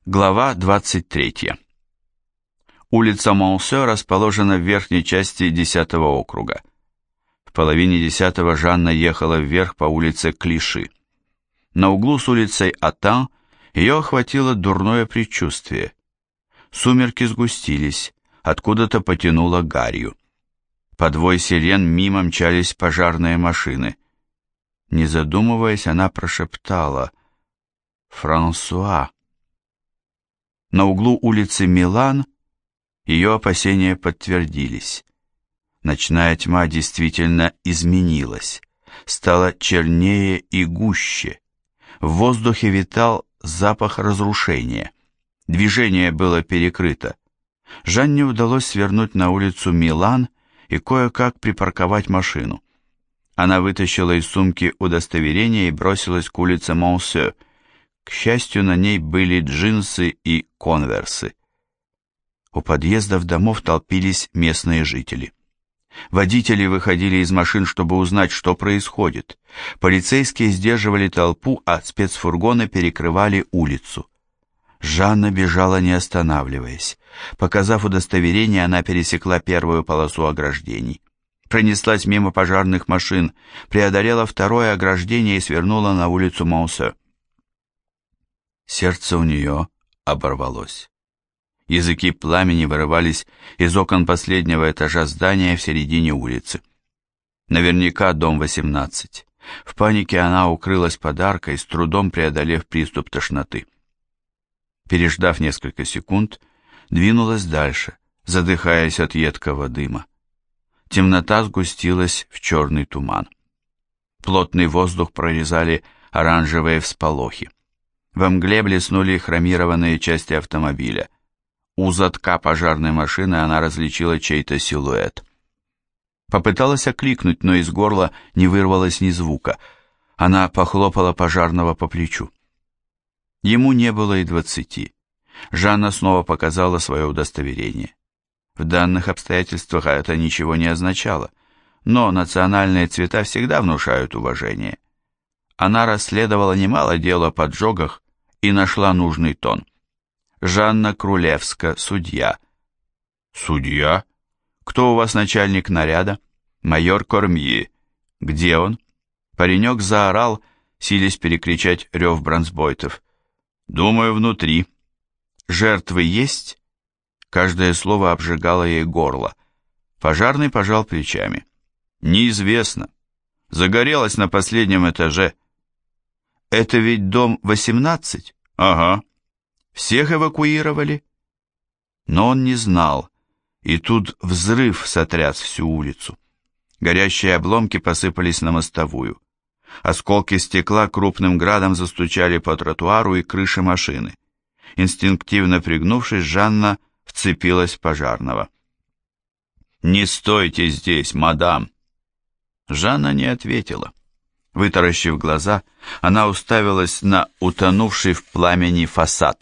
Глава 23. Улица Монсё расположена в верхней части 10-го округа. В половине 10-го Жанна ехала вверх по улице Клиши. На углу с улицей Атан ее охватило дурное предчувствие. Сумерки сгустились, откуда-то потянуло гарью. Под вой сирен мимо мчались пожарные машины. Не задумываясь, она прошептала «Франсуа». На углу улицы Милан ее опасения подтвердились. Ночная тьма действительно изменилась, стала чернее и гуще. В воздухе витал запах разрушения. Движение было перекрыто. Жанне удалось свернуть на улицу Милан и кое-как припарковать машину. Она вытащила из сумки удостоверение и бросилась к улице Монсё. К счастью, на ней были джинсы и конверсы. У подъездов домов толпились местные жители. Водители выходили из машин, чтобы узнать, что происходит. Полицейские сдерживали толпу, а спецфургоны перекрывали улицу. Жанна бежала, не останавливаясь. Показав удостоверение, она пересекла первую полосу ограждений. Пронеслась мимо пожарных машин, преодолела второе ограждение и свернула на улицу Монсё. Сердце у нее оборвалось. Языки пламени вырывались из окон последнего этажа здания в середине улицы. Наверняка дом 18. В панике она укрылась под аркой, с трудом преодолев приступ тошноты. Переждав несколько секунд, двинулась дальше, задыхаясь от едкого дыма. Темнота сгустилась в черный туман. Плотный воздух прорезали оранжевые всполохи. Во мгле блеснули хромированные части автомобиля. У задка пожарной машины она различила чей-то силуэт. Попыталась окликнуть, но из горла не вырвалось ни звука. Она похлопала пожарного по плечу. Ему не было и 20. Жанна снова показала свое удостоверение. В данных обстоятельствах это ничего не означало, но национальные цвета всегда внушают уважение. Она расследовала немало дел о поджогах и нашла нужный тон. Жанна Крулевска, судья. Судья? Кто у вас начальник наряда? Майор Кормье. Где он? Паренек заорал, силясь перекричать рев бронзбойтов. Думаю, внутри. Жертвы есть? Каждое слово обжигало ей горло. Пожарный пожал плечами. Неизвестно. Загорелось на последнем этаже. Это ведь дом 18? Ага. Всех эвакуировали? Но он не знал, и тут взрыв сотряс всю улицу. Горящие обломки посыпались на мостовую. Осколки стекла крупным градом застучали по тротуару и крыше машины. Инстинктивно пригнувшись, Жанна вцепилась в пожарного. «Не стойте здесь, мадам!» Жанна не ответила. Вытаращив глаза, она уставилась на утонувший в пламени фасад.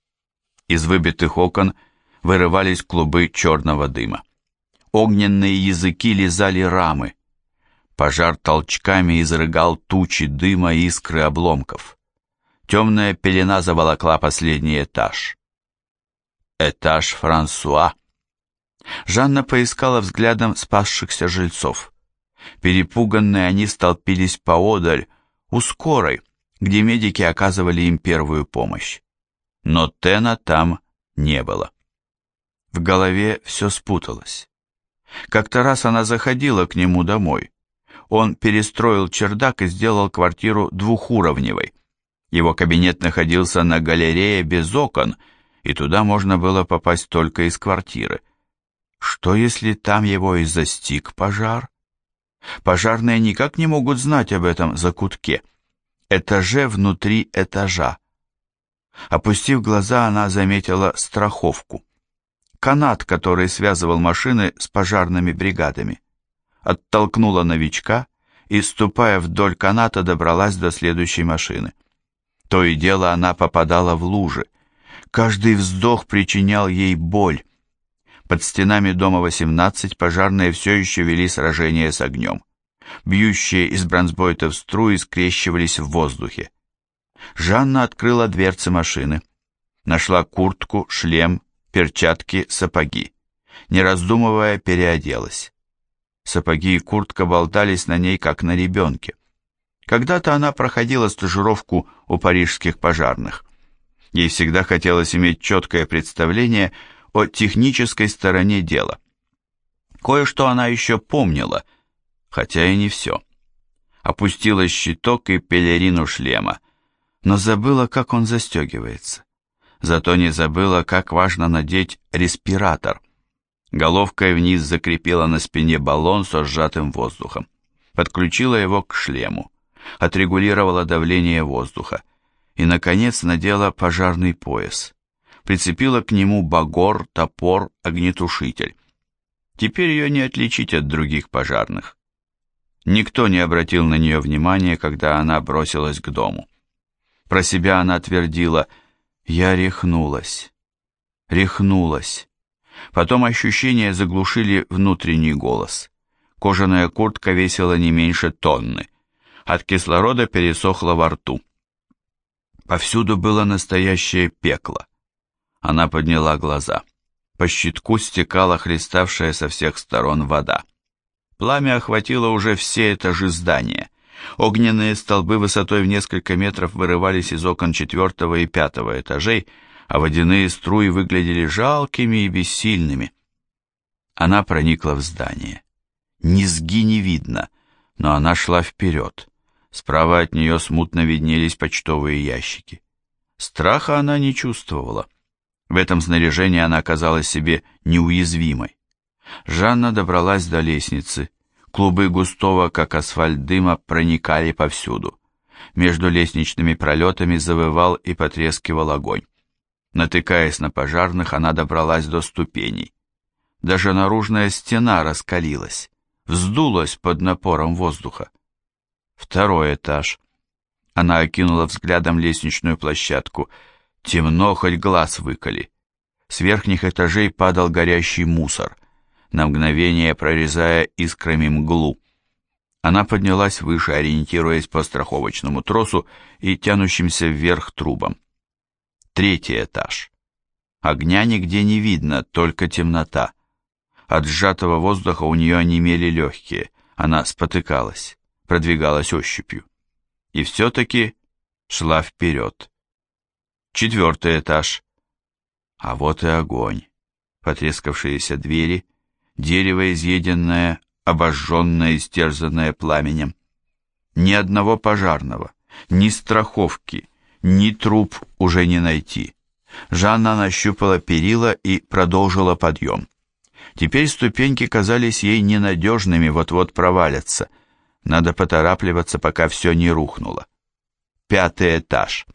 Из выбитых окон вырывались клубы черного дыма. Огненные языки лизали рамы. Пожар толчками изрыгал тучи дыма и искры обломков. Темная пелена заволокла последний этаж. Этаж Франсуа. Жанна поискала взглядом спасшихся жильцов. Перепуганные они столпились поодаль, у скорой, где медики оказывали им первую помощь. Но Тена там не было. В голове все спуталось. Как-то раз она заходила к нему домой. Он перестроил чердак и сделал квартиру двухуровневой. Его кабинет находился на галерее без окон, и туда можно было попасть только из квартиры. Что, если там его и застиг пожар? Пожарные никак не могут знать об этом закутке. Этаже внутри этажа. Опустив глаза, она заметила страховку. Канат, который связывал машины с пожарными бригадами. Оттолкнула новичка и, ступая вдоль каната, добралась до следующей машины. То и дело она попадала в лужи. Каждый вздох причинял ей боль. Под стенами дома 18 пожарные все еще вели сражение с огнем. Бьющие из бронзбойтов струи скрещивались в воздухе. Жанна открыла дверцы машины. Нашла куртку, шлем, перчатки, сапоги. Не раздумывая, переоделась. Сапоги и куртка болтались на ней, как на ребенке. Когда-то она проходила стажировку у парижских пожарных. Ей всегда хотелось иметь четкое представление о технической стороне дела. Кое-что она еще помнила, хотя и не все. Опустила щиток и пелерину шлема, но забыла, как он застегивается. Зато не забыла, как важно надеть респиратор. Головкой вниз закрепила на спине баллон со сжатым воздухом. Подключила его к шлему. Отрегулировала давление воздуха. И, наконец, надела пожарный пояс. Прицепила к нему багор, топор, огнетушитель. Теперь ее не отличить от других пожарных. Никто не обратил на нее внимания, когда она бросилась к дому. Про себя она твердила: «Я рехнулась, рехнулась». Потом ощущения заглушили внутренний голос. Кожаная куртка весила не меньше тонны. От кислорода пересохло во рту. Повсюду было настоящее пекло. Она подняла глаза. По щитку стекала хлеставшая со всех сторон вода. Пламя охватило уже все этажи здания. Огненные столбы высотой в несколько метров вырывались из окон 4-го и 5-го этажей, а водяные струи выглядели жалкими и бессильными. Она проникла в здание. Низги не видно, но она шла вперед. Справа от нее смутно виднелись почтовые ящики. Страха она не чувствовала. В этом снаряжении она оказалась себе неуязвимой. Жанна добралась до лестницы. Клубы густого, как асфальт, дыма проникали повсюду. Между лестничными пролетами завывал и потрескивал огонь. Натыкаясь на пожарных, она добралась до ступеней. Даже наружная стена раскалилась, вздулась под напором воздуха. 2-й этаж. Она окинула взглядом лестничную площадку. Темно, хоть глаз выколи. С верхних этажей падал горящий мусор, на мгновение прорезая искрами мглу. Она поднялась выше, ориентируясь по страховочному тросу и тянущимся вверх трубам. 3-й этаж. Огня нигде не видно, только темнота. От сжатого воздуха у нее онемели легкие. Она спотыкалась, продвигалась ощупью. И все-таки шла вперед. 4-й этаж. А вот и огонь. Потрескавшиеся двери, дерево изъеденное, обожженное, истерзанное пламенем. Ни одного пожарного, ни страховки, ни труп уже не найти. Жанна нащупала перила и продолжила подъем. Теперь ступеньки казались ей ненадежными, вот-вот провалятся. Надо поторапливаться, пока все не рухнуло. 5-й этаж.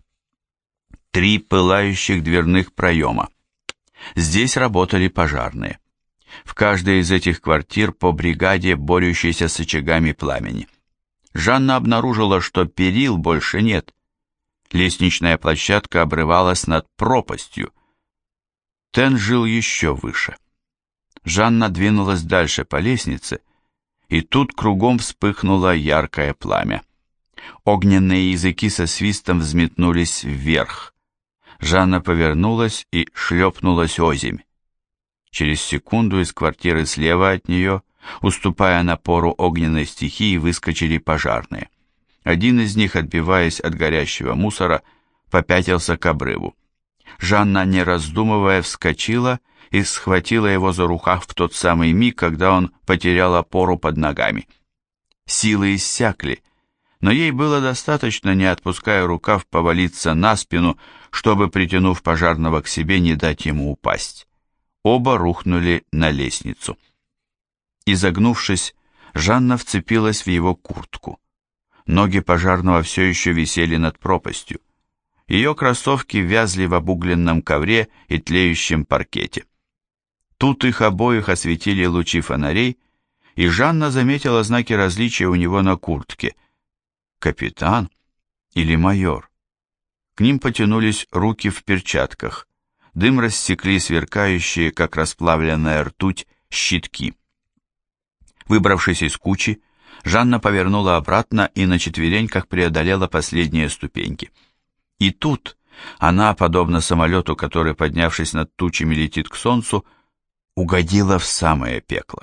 3 пылающих дверных проема. Здесь работали пожарные. В каждой из этих квартир по бригаде, борющейся с очагами пламени. Жанна обнаружила, что перил больше нет. Лестничная площадка обрывалась над пропастью. Тен жил еще выше. Жанна двинулась дальше по лестнице, и тут кругом вспыхнуло яркое пламя. Огненные языки со свистом взметнулись вверх. Жанна повернулась и шлепнулась озимь. Через секунду из квартиры слева от нее, уступая напору огненной стихии, выскочили пожарные. Один из них, отбиваясь от горящего мусора, попятился к обрыву. Жанна, не раздумывая, вскочила и схватила его за рукав в тот самый миг, когда он потерял опору под ногами. Силы иссякли, но ей было достаточно, не отпуская рукав, повалиться на спину, чтобы, притянув пожарного к себе, не дать ему упасть. Оба рухнули на лестницу. Изогнувшись, Жанна вцепилась в его куртку. Ноги пожарного все еще висели над пропастью. Ее кроссовки вязли в обугленном ковре и тлеющем паркете. Тут их обоих осветили лучи фонарей, и Жанна заметила знаки различия у него на куртке. Капитан или майор? К ним потянулись руки в перчатках. Дым рассекли сверкающие, как расплавленная ртуть, щитки. Выбравшись из кучи, Жанна повернула обратно и на четвереньках преодолела последние ступеньки. И тут, Она, подобно самолету, который, поднявшись над тучами, летит к солнцу, угодила в самое пекло.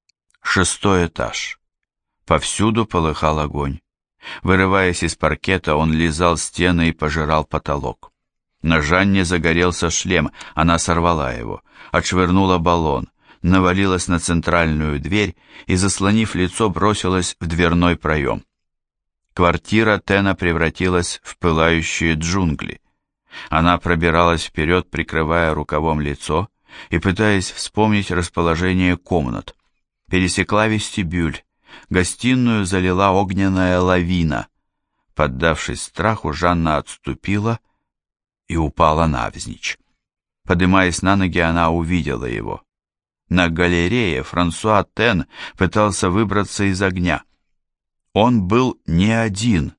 6-й этаж. Повсюду полыхал огонь. Вырываясь из паркета, он лизал стены и пожирал потолок. На Жанне загорелся шлем, она сорвала его, отшвырнула баллон, навалилась на центральную дверь и, заслонив лицо, бросилась в дверной проем. Квартира Тена превратилась в пылающие джунгли. Она пробиралась вперед, прикрывая рукавом лицо и пытаясь вспомнить расположение комнат. Пересекла вестибюль, гостиную залила огненная лавина. Поддавшись страху, Жанна отступила и упала навзничь. Подымаясь на ноги, она увидела его. На галерее Франсуа Тен пытался выбраться из огня. Он был не один.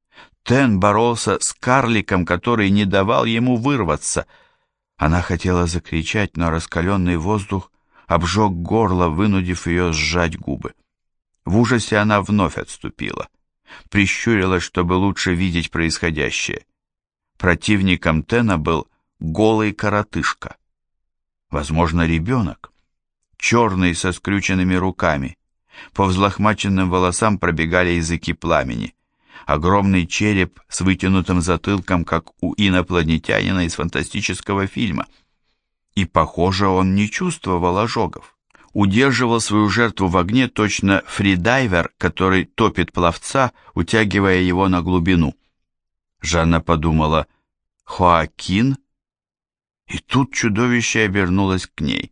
Тен боролся с карликом, который не давал ему вырваться. Она хотела закричать, но раскаленный воздух обжег горло, вынудив ее сжать губы. В ужасе она вновь отступила. Прищурилась, чтобы лучше видеть происходящее. Противником Тена был голый коротышка. Возможно, ребенок. Черный, со скрюченными руками. По взлохмаченным волосам пробегали языки пламени. Огромный череп с вытянутым затылком, как у инопланетянина из фантастического фильма. И, похоже, он не чувствовал ожогов. Удерживал свою жертву в огне точно фридайвер, который топит пловца, утягивая его на глубину. Жанна подумала: «Хоакин?» И тут чудовище обернулось к ней.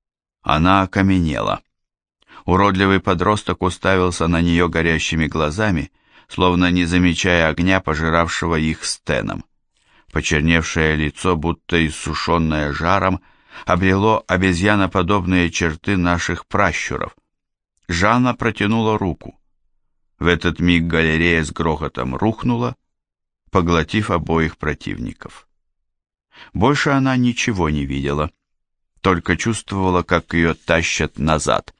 Она окаменела. Уродливый подросток уставился на нее горящими глазами, словно не замечая огня, пожиравшего их с Теном. Почерневшее лицо, будто иссушенное жаром, обрело обезьяноподобные черты наших пращуров. Жанна протянула руку. В этот миг галерея с грохотом рухнула, поглотив обоих противников. Больше она ничего не видела, только чувствовала, как ее тащат назад.